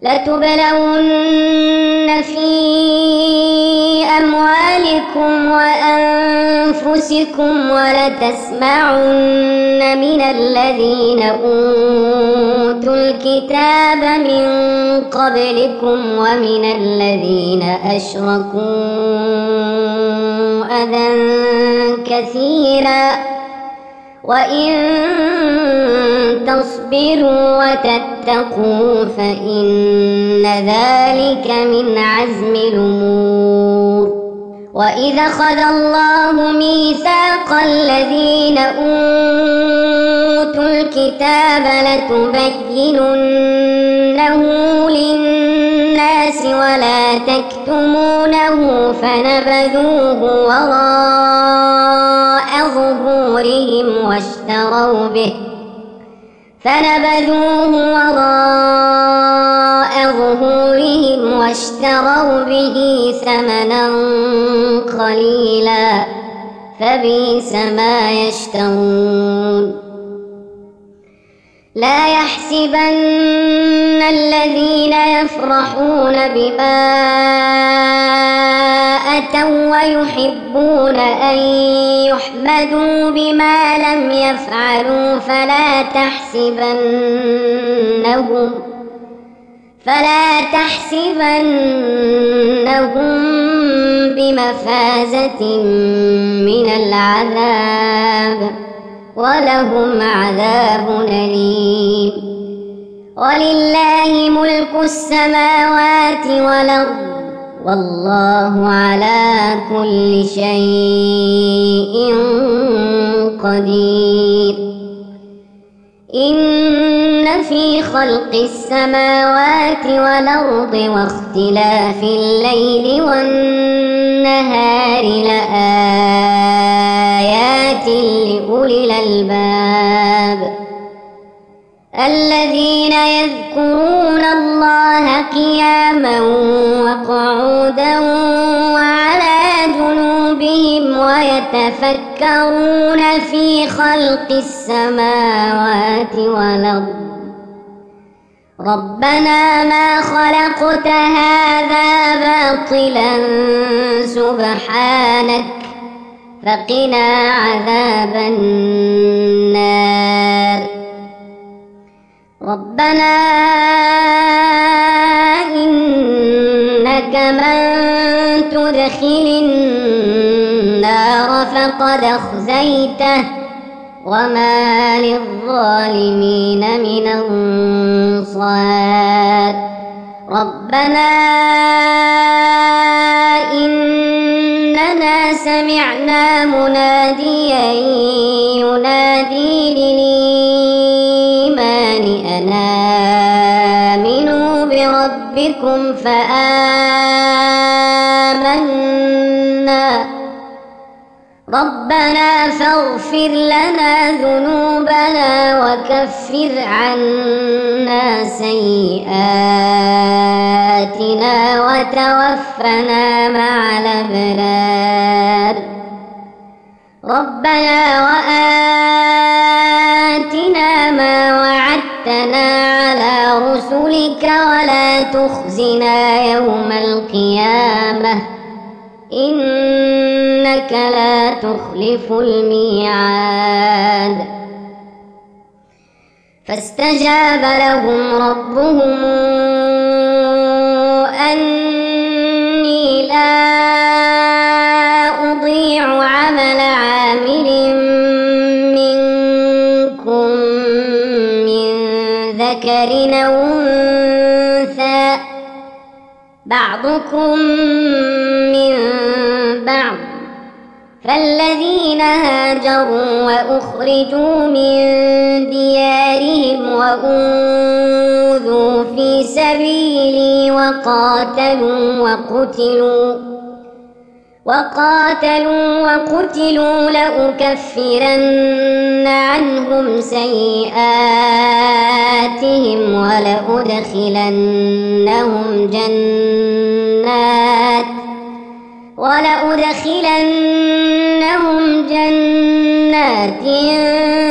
لتبلون في أموالكم وأنفسكم ولتسمعن من الذين أوتوا الكتاب من قبلكم ومن الذين أشركوا أذى كثيرا وإن تصبروا وتتقوا فإن ذلك من عزم الأمور. وإذا أخذ الله ميثاق الذين أوتوا الكتاب لتبيننه للناس ولا تكتمونه فنبذوه وراء ظهورهم واشتروا به ثمنا قليلا فبئس ما يشترون. لا يحسبن الذين يفرحون بما أتوا ويحبون أن يحمدوا بما لم يفعلوا فلا تحسبنهم بمفازة من العذاب ولهم عذاب أليم. ولله ملك السماوات والأرض والله على كل شيء قدير. إن في خلق السماوات والأرض واختلاف الليل والنهار لآيات لأولي الألباب الذين يذكرون الله قياما وقعودا وعلى جنوبهم ويتفكرون في خلق السماوات والأرض ربنا ما خلقت هذا باطلا سبحانك فقنا عذاب النار. ربنا إنك من تدخل النار فقد أخزيته وما للظالمين من أنصار. ربنا إننا سمعنا مناديا ينادي للإيمان أن آمنوا بربكم فآمنا. ربنا فاغفر لنا ذنوبنا وكفر عنا سيئاتنا وتوفنا مع الأبرار. ربنا وآتنا ما وعدتنا على رسلك ولا تخزنا يوم القيامة إنك لا تخلف الميعاد. فاستجاب لهم ربهم أني لا أضيع عمل عامل منكم من ذكر أو أنثى بعضكم من بعض فالذين هاجروا وأخرجوا من ديارهم وأوذوا في سبيلي وقاتلوا لأكفرن عنهم سيئاتهم ولأدخلنهم جنات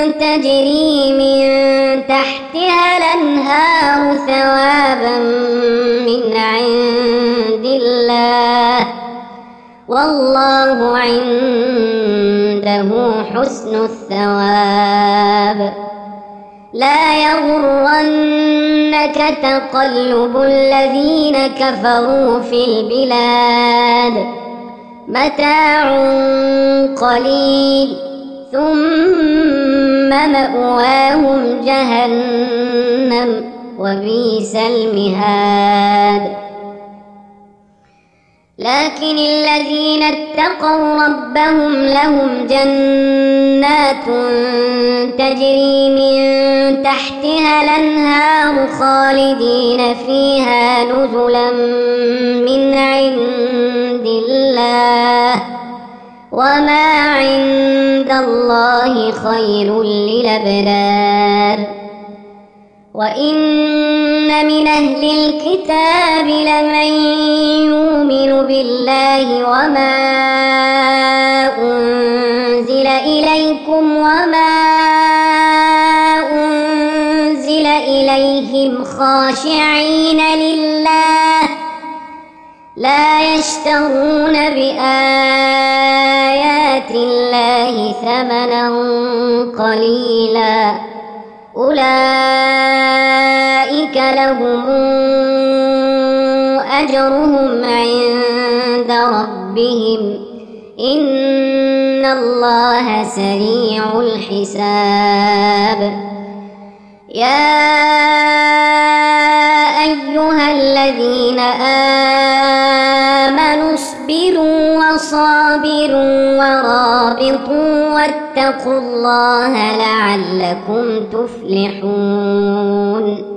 تجري من تحتها الأنهار ثوابا من عند الله والله عنده حسن الثواب. لا يغرنك تقلب الذين كفروا في البلاد متاع قليل ثم مأواهم جهنم وبئس المهاد. لكن الذين اتقوا ربهم لهم جنات تجري من تحتها الأنهار خالدين فيها نزلا من عند الله وما عند الله خير للأبرار. وإن من أهل الكتاب لمن يؤمن بالله وما أنزل إليكم وما أنزل إليهم خاشعين لله لا يشترون بآيات الله ثمنا قليلا أولئك لهم أجرهم عند ربهم إن الله سريع الحساب. يا أيها الذين آمنوا اصبروا وصابروا ورابطوا واتقوا الله لعلكم تفلحون.